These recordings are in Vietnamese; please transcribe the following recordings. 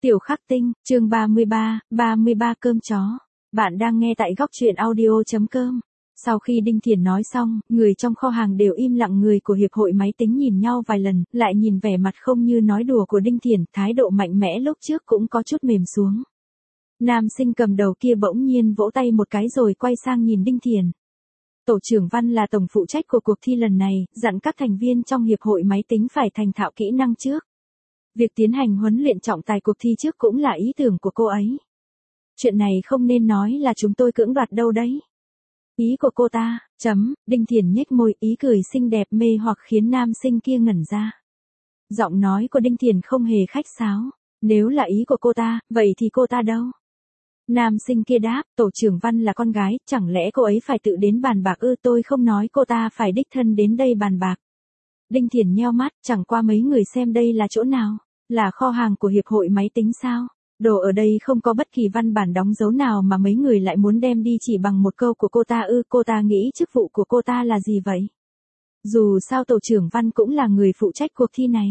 Tiểu Khắc Tinh, chương 33 cơm chó. Bạn đang nghe tại góc truyện audio.com. Sau khi Đinh Thiền nói xong, người trong kho hàng đều im lặng, người của hiệp hội máy tính nhìn nhau vài lần, lại nhìn vẻ mặt không như nói đùa của Đinh Thiền, thái độ mạnh mẽ lúc trước cũng có chút mềm xuống. Nam sinh cầm đầu kia bỗng nhiên vỗ tay một cái rồi quay sang nhìn Đinh Thiền. Tổ trưởng Văn là tổng phụ trách của cuộc thi lần này, dặn các thành viên trong hiệp hội máy tính phải thành thạo kỹ năng trước. Việc tiến hành huấn luyện trọng tài cuộc thi trước cũng là ý tưởng của cô ấy. Chuyện này không nên nói là chúng tôi cưỡng đoạt đâu đấy. Ý của cô ta, Đinh Thiền nhếch môi, ý cười xinh đẹp mê hoặc khiến nam sinh kia ngẩn ra. Giọng nói của Đinh Thiền không hề khách sáo. Nếu là ý của cô ta, vậy thì cô ta đâu? Nam sinh kia đáp, tổ trưởng Văn là con gái, chẳng lẽ cô ấy phải tự đến bàn bạc ư? Tôi không nói cô ta phải đích thân đến đây bàn bạc. Đinh Thiền nheo mắt, chẳng qua mấy người xem đây là chỗ nào? Là kho hàng của hiệp hội máy tính sao? Đồ ở đây không có bất kỳ văn bản đóng dấu nào mà mấy người lại muốn đem đi chỉ bằng một câu của cô ta ư? Cô ta nghĩ chức vụ của cô ta là gì vậy? Dù sao tổ trưởng Văn cũng là người phụ trách cuộc thi này.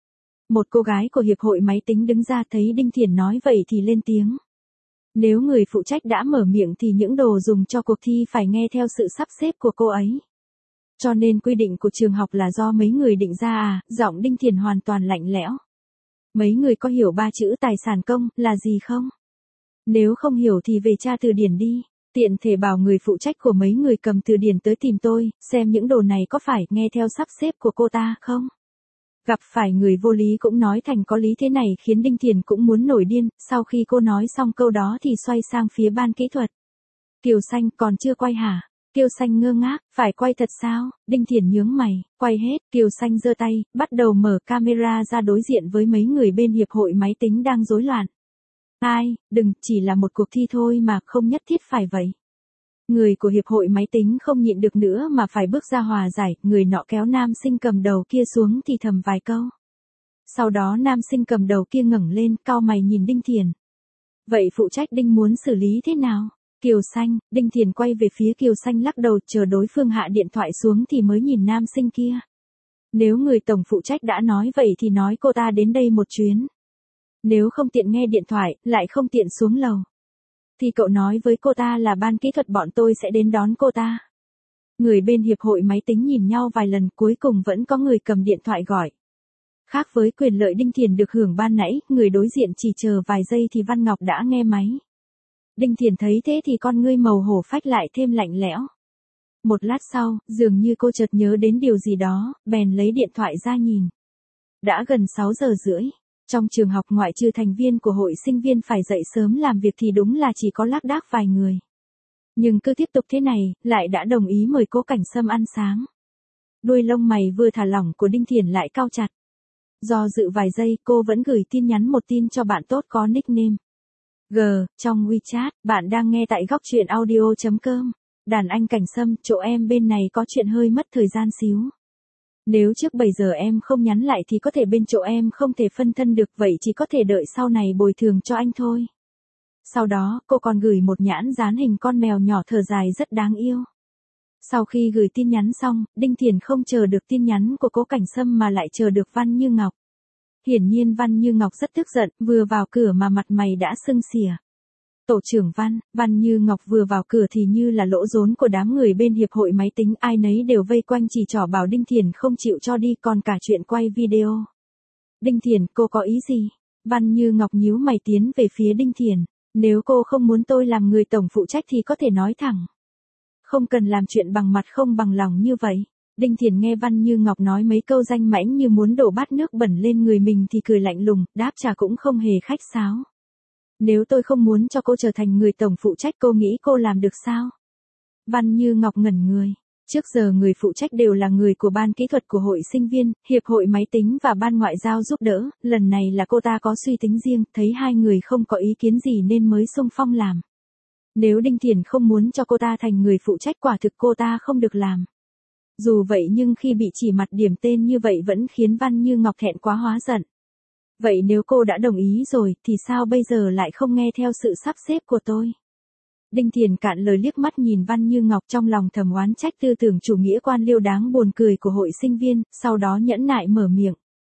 Một cô gái của hiệp hội máy tính đứng ra thấy Đinh Thiền nói vậy thì lên tiếng. Nếu người phụ trách đã mở miệng thì những đồ dùng cho cuộc thi phải nghe theo sự sắp xếp của cô ấy. Cho nên quy định của trường học là do mấy người định ra à? Giọng Đinh Thiền hoàn toàn lạnh lẽo. Mấy người có hiểu ba chữ tài sản công là gì không? Nếu không hiểu thì về tra từ điển đi. Tiện thể bảo người phụ trách của mấy người cầm từ điển tới tìm tôi, xem những đồ này có phải nghe theo sắp xếp của cô ta không? Gặp phải người vô lý cũng nói thành có lý, thế này khiến Đinh Thiền cũng muốn nổi điên. Sau khi cô nói xong câu đó thì xoay sang phía ban kỹ thuật. Kiều Xanh, còn chưa quay hả? Kiều Xanh ngơ ngác, phải quay thật sao? Đinh Thiền nhướng mày, quay hết. Kiều Xanh giơ tay, bắt đầu mở camera ra đối diện với mấy người bên hiệp hội máy tính đang rối loạn. Ai, đừng, chỉ là một cuộc thi thôi mà, không nhất thiết phải vậy. Người của hiệp hội máy tính không nhịn được nữa mà phải bước ra hòa giải, người nọ kéo nam sinh cầm đầu kia xuống thì thầm vài câu. Sau đó nam sinh cầm đầu kia ngẩng lên, cau mày nhìn Đinh Thiền. Vậy phụ trách Đinh muốn xử lý thế nào? Kiều Xanh, Đinh Thiền quay về phía Kiều Xanh lắc đầu, chờ đối phương hạ điện thoại xuống thì mới nhìn nam sinh kia. Nếu người tổng phụ trách đã nói vậy thì nói cô ta đến đây một chuyến. Nếu không tiện nghe điện thoại, lại không tiện xuống lầu, thì cậu nói với cô ta là ban kỹ thuật bọn tôi sẽ đến đón cô ta. Người bên hiệp hội máy tính nhìn nhau vài lần, cuối cùng vẫn có người cầm điện thoại gọi. Khác với quyền lợi Đinh Thiền được hưởng ban nãy, người đối diện chỉ chờ vài giây thì Văn Ngọc đã nghe máy. Đinh Thiền thấy thế thì con ngươi màu hổ phách lại thêm lạnh lẽo. Một lát sau, dường như cô chợt nhớ đến điều gì đó, bèn lấy điện thoại ra nhìn. Đã gần 6 giờ rưỡi. Trong trường học ngoại trừ thành viên của hội sinh viên phải dậy sớm làm việc thì đúng là chỉ có lác đác vài người. Nhưng cứ tiếp tục thế này, lại đã đồng ý mời Cố Cảnh Sâm ăn sáng. Đuôi lông mày vừa thả lỏng của Đinh Thiền lại cau chặt. Do dự vài giây, cô vẫn gửi tin nhắn một tin cho bạn tốt có nickname trong WeChat. Bạn đang nghe tại góc truyện audio.com. Đàn anh Cảnh Sâm, chỗ em bên này có chuyện hơi mất thời gian xíu. Nếu trước 7 giờ em không nhắn lại thì có thể bên chỗ em không thể phân thân được, vậy chỉ có thể đợi sau này bồi thường cho anh thôi. Sau đó, cô còn gửi một nhãn dán hình con mèo nhỏ thở dài rất đáng yêu. Sau khi gửi tin nhắn xong, Đinh Thiền không chờ được tin nhắn của Cố Cảnh Sâm mà lại chờ được Văn Như Ngọc. Hiển nhiên Văn Như Ngọc rất tức giận, vừa vào cửa mà mặt mày đã sưng xỉa. Tổ trưởng Văn Như Ngọc vừa vào cửa thì như là lỗ rốn của đám người bên hiệp hội máy tính, ai nấy đều vây quanh chỉ trỏ bảo Đinh Thiền không chịu cho đi, còn cả chuyện quay video. Đinh Thiền, cô có ý gì? Văn Như Ngọc nhíu mày tiến về phía Đinh Thiền. Nếu cô không muốn tôi làm người tổng phụ trách thì có thể nói thẳng. Không cần làm chuyện bằng mặt không bằng lòng như vậy. Đinh Thiền nghe Văn Như Ngọc nói mấy câu danh mãnh như muốn đổ bát nước bẩn lên người mình thì cười lạnh lùng, đáp trả cũng không hề khách sáo. Nếu tôi không muốn cho cô trở thành người tổng phụ trách, cô nghĩ cô làm được sao? Văn Như Ngọc ngẩn người. Trước giờ người phụ trách đều là người của ban kỹ thuật của hội sinh viên, hiệp hội máy tính và ban ngoại giao giúp đỡ, lần này là cô ta có suy tính riêng, thấy hai người không có ý kiến gì nên mới xung phong làm. Nếu Đinh Thiền không muốn cho cô ta thành người phụ trách, quả thực cô ta không được làm. Dù vậy nhưng khi bị chỉ mặt điểm tên như vậy vẫn khiến Văn Như Ngọc thẹn quá hóa giận. Vậy nếu cô đã đồng ý rồi, thì sao bây giờ lại không nghe theo sự sắp xếp của tôi? Đinh Thiền cạn lời liếc mắt nhìn Văn Như Ngọc, trong lòng thầm oán trách tư tưởng chủ nghĩa quan liêu đáng buồn cười của hội sinh viên, sau đó nhẫn nại mở miệng.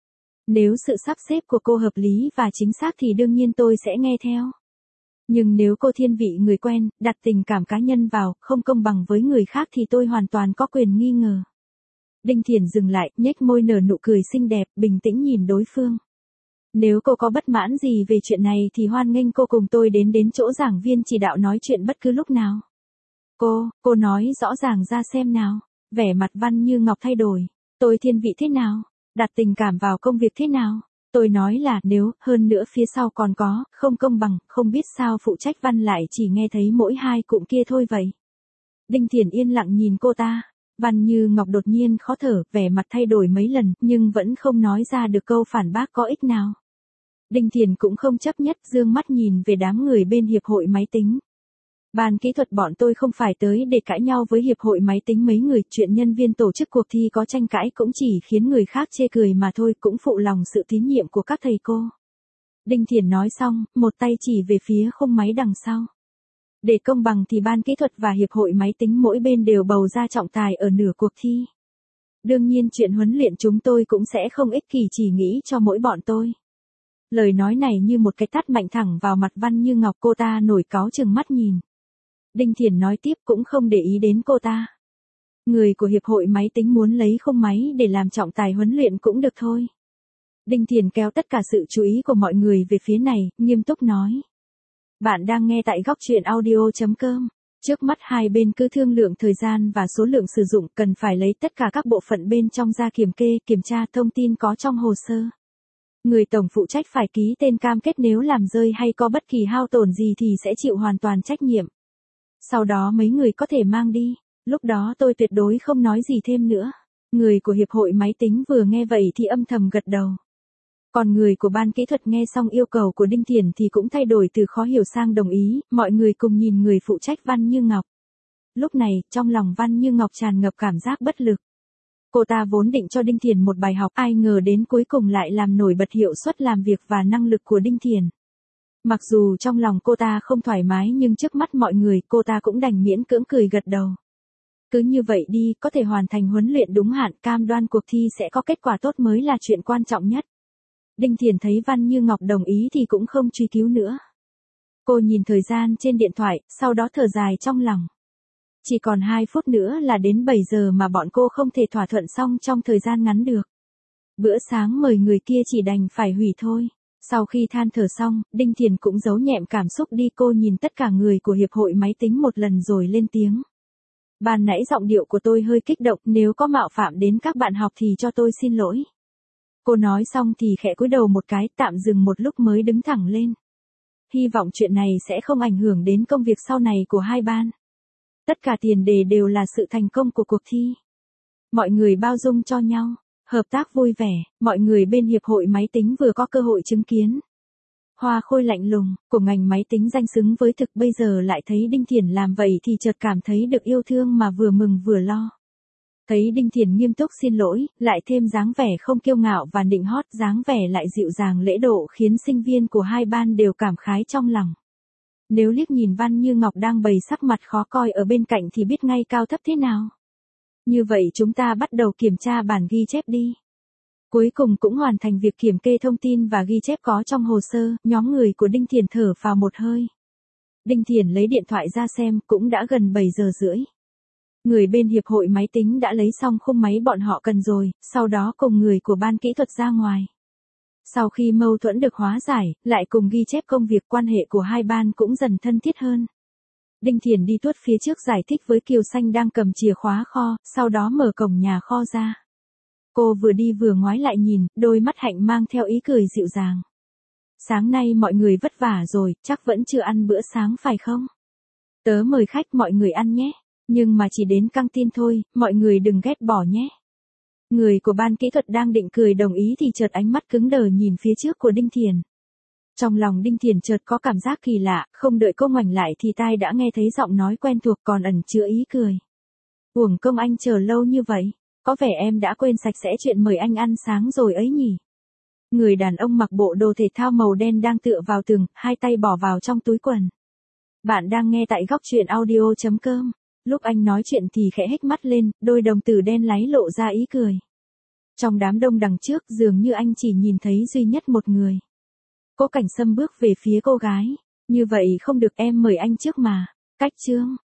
Nếu sự sắp xếp của cô hợp lý và chính xác thì đương nhiên tôi sẽ nghe theo. Nhưng nếu cô thiên vị người quen, đặt tình cảm cá nhân vào, không công bằng với người khác thì tôi hoàn toàn có quyền nghi ngờ. Đinh Thiển dừng lại, nhếch môi nở nụ cười xinh đẹp, bình tĩnh nhìn đối phương. Nếu cô có bất mãn gì về chuyện này thì hoan nghênh cô cùng tôi đến chỗ giảng viên chỉ đạo nói chuyện bất cứ lúc nào. Cô nói rõ ràng ra xem nào. Vẻ mặt Văn Như Ngọc thay đổi. Tôi thiên vị thế nào? Đặt tình cảm vào công việc thế nào? Tôi nói là nếu, hơn nữa phía sau còn có, không công bằng, không biết sao phụ trách Văn lại chỉ nghe thấy mỗi hai cụm kia thôi vậy. Đinh Thiển yên lặng nhìn cô ta. Văn Như Ngọc đột nhiên khó thở, vẻ mặt thay đổi mấy lần, nhưng vẫn không nói ra được câu phản bác có ích nào. Đinh Thiển cũng không chấp nhất, dương mắt nhìn về đám người bên hiệp hội máy tính. Ban kỹ thuật bọn tôi không phải tới để cãi nhau với hiệp hội máy tính mấy người, chuyện nhân viên tổ chức cuộc thi có tranh cãi cũng chỉ khiến người khác chê cười mà thôi, cũng phụ lòng sự tín nhiệm của các thầy cô. Đinh Thiển nói xong, một tay chỉ về phía khung máy đằng sau. Để công bằng thì ban kỹ thuật và hiệp hội máy tính mỗi bên đều bầu ra trọng tài ở nửa cuộc thi. Đương nhiên chuyện huấn luyện chúng tôi cũng sẽ không ích kỷ chỉ nghĩ cho mỗi bọn tôi. Lời nói này như một cái tát mạnh thẳng vào mặt Văn Như Ngọc, cô ta nổi cáu trừng mắt nhìn. Đinh Thiển nói tiếp cũng không để ý đến cô ta. Người của hiệp hội máy tính muốn lấy khung máy để làm trọng tài huấn luyện cũng được thôi. Đinh Thiển kéo tất cả sự chú ý của mọi người về phía này, nghiêm túc nói. Bạn đang nghe tại góc truyện audio.com. Trước mắt hai bên cứ thương lượng thời gian và số lượng sử dụng, cần phải lấy tất cả các bộ phận bên trong ra kiểm kê, kiểm tra thông tin có trong hồ sơ. Người tổng phụ trách phải ký tên cam kết nếu làm rơi hay có bất kỳ hao tổn gì thì sẽ chịu hoàn toàn trách nhiệm. Sau đó mấy người có thể mang đi, lúc đó tôi tuyệt đối không nói gì thêm nữa. Người của hiệp hội máy tính vừa nghe vậy thì âm thầm gật đầu. Còn người của ban kỹ thuật nghe xong yêu cầu của Đinh Thiển thì cũng thay đổi từ khó hiểu sang đồng ý, mọi người cùng nhìn người phụ trách Văn Như Ngọc. Lúc này, trong lòng Văn Như Ngọc tràn ngập cảm giác bất lực. Cô ta vốn định cho Đinh Thiển một bài học, ai ngờ đến cuối cùng lại làm nổi bật hiệu suất làm việc và năng lực của Đinh Thiển. Mặc dù trong lòng cô ta không thoải mái nhưng trước mắt mọi người cô ta cũng đành miễn cưỡng cười gật đầu. Cứ như vậy đi, có thể hoàn thành huấn luyện đúng hạn, cam đoan cuộc thi sẽ có kết quả tốt mới là chuyện quan trọng nhất. Đinh Thiển thấy Văn Như Ngọc đồng ý thì cũng không truy cứu nữa. Cô nhìn thời gian trên điện thoại, sau đó thở dài trong lòng. Chỉ còn 2 phút nữa là đến 7 giờ mà bọn cô không thể thỏa thuận xong trong thời gian ngắn được. Bữa sáng mời người kia chỉ đành phải hủy thôi. Sau khi than thở xong, Đinh Thiển cũng giấu nhẹm cảm xúc đi, cô nhìn tất cả người của hiệp hội máy tính một lần rồi lên tiếng. Ban nãy giọng điệu của tôi hơi kích động, nếu có mạo phạm đến các bạn học thì cho tôi xin lỗi. Cô nói xong thì khẽ cúi đầu một cái, tạm dừng một lúc mới đứng thẳng lên. Hy vọng chuyện này sẽ không ảnh hưởng đến công việc sau này của hai ban. Tất cả tiền đề đều là sự thành công của cuộc thi. Mọi người bao dung cho nhau, hợp tác vui vẻ, mọi người bên hiệp hội máy tính vừa có cơ hội chứng kiến. Hoa khôi lạnh lùng, của ngành máy tính danh xứng với thực, bây giờ lại thấy Đinh Thiển làm vậy thì chợt cảm thấy được yêu thương mà vừa mừng vừa lo. Thấy Đinh Thiển nghiêm túc xin lỗi, lại thêm dáng vẻ không kiêu ngạo và nịnh hót, dáng vẻ lại dịu dàng lễ độ khiến sinh viên của hai ban đều cảm khái trong lòng. Nếu liếc nhìn Văn Như Ngọc đang bày sắc mặt khó coi ở bên cạnh thì biết ngay cao thấp thế nào. Như vậy chúng ta bắt đầu kiểm tra bản ghi chép đi. Cuối cùng cũng hoàn thành việc kiểm kê thông tin và ghi chép có trong hồ sơ, nhóm người của Đinh Thiển thở phào một hơi. Đinh Thiển lấy điện thoại ra xem, cũng đã gần 7 giờ rưỡi. Người bên hiệp hội máy tính đã lấy xong khung máy bọn họ cần rồi, sau đó cùng người của ban kỹ thuật ra ngoài. Sau khi mâu thuẫn được hóa giải, lại cùng ghi chép công việc, quan hệ của hai ban cũng dần thân thiết hơn. Đinh Thiển đi tuốt phía trước giải thích với Kiều Xanh đang cầm chìa khóa kho, sau đó mở cổng nhà kho ra. Cô vừa đi vừa ngoái lại nhìn, đôi mắt hạnh mang theo ý cười dịu dàng. Sáng nay mọi người vất vả rồi, chắc vẫn chưa ăn bữa sáng phải không? Tớ mời khách mọi người ăn nhé, nhưng mà chỉ đến căng tin thôi, mọi người đừng ghét bỏ nhé. Người của ban kỹ thuật đang định cười đồng ý thì chợt ánh mắt cứng đờ nhìn phía trước của Đinh Thiển. Trong lòng Đinh Thiển chợt có cảm giác kỳ lạ, không đợi cô ngoảnh lại thì tai đã nghe thấy giọng nói quen thuộc còn ẩn chứa ý cười. Uổng công anh chờ lâu như vậy, có vẻ em đã quên sạch sẽ chuyện mời anh ăn sáng rồi ấy nhỉ. Người đàn ông mặc bộ đồ thể thao màu đen đang tựa vào tường, hai tay bỏ vào trong túi quần. Bạn đang nghe tại góc truyện audio.com. Lúc anh nói chuyện thì khẽ hếch mắt lên, đôi đồng tử đen láy lộ ra ý cười. Trong đám đông đằng trước dường như anh chỉ nhìn thấy duy nhất một người. Cố Cảnh Sâm bước về phía cô gái. Như vậy không được, em mời anh trước mà. Cách Trương.